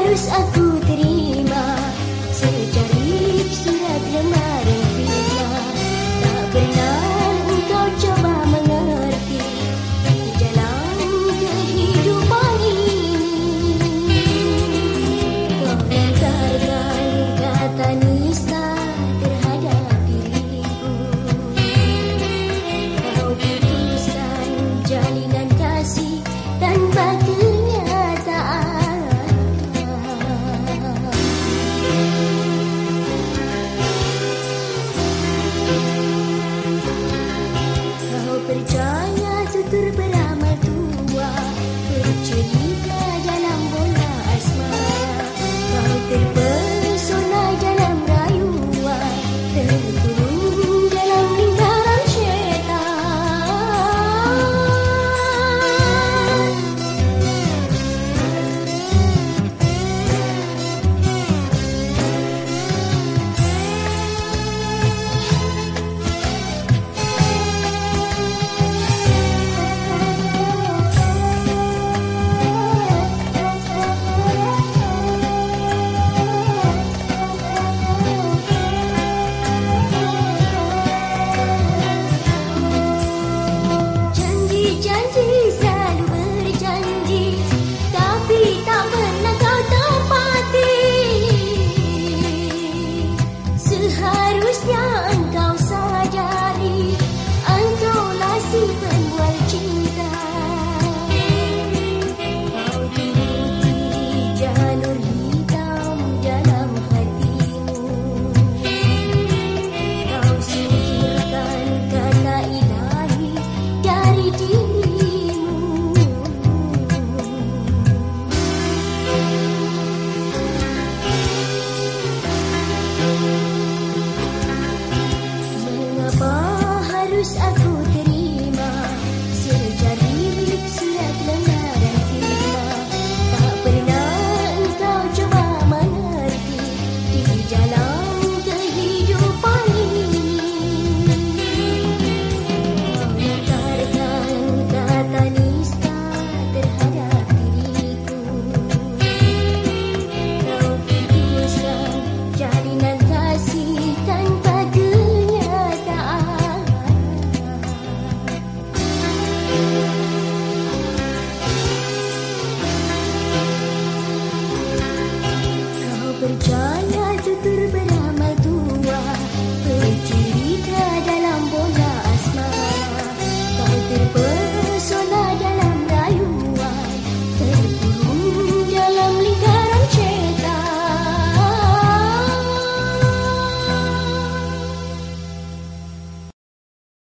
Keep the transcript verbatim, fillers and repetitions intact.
harus aku terima secarik surat lamaran fitnah. Tak pernah engkau coba mengerti di dalam kehidupan ini. Kau lontarkan kata nista terhadap diriku. Kau putuskan jalinan kasih tanpa kenyataan. Kau percaya tutur beramal tua, bercerita dalam bola asmara. Kau terpesona dalam rayuan, terkurung dalam lingkaran syaitan. Janji-janji selalu berjanji, tapi tak pernah kau tepati. Seharusnya engkau sadari, engkaulah si penjual cinta. Kau turuti jalur hitam dalam hatimu. Kau singkirkan kata ilahi dari dirimu. Mengapa harus aku terima secarik surat lamaran fitnah? Tak pernah engkau coba mengerti di dalam kehidupan ini. Kau lontarkan kata nista terhadap diriku. Kau putuskan jalinan kasih tanpa kenyataan. Kau percaya tutur beramal tua, bercerita dalam bola asmara. Kau terpesona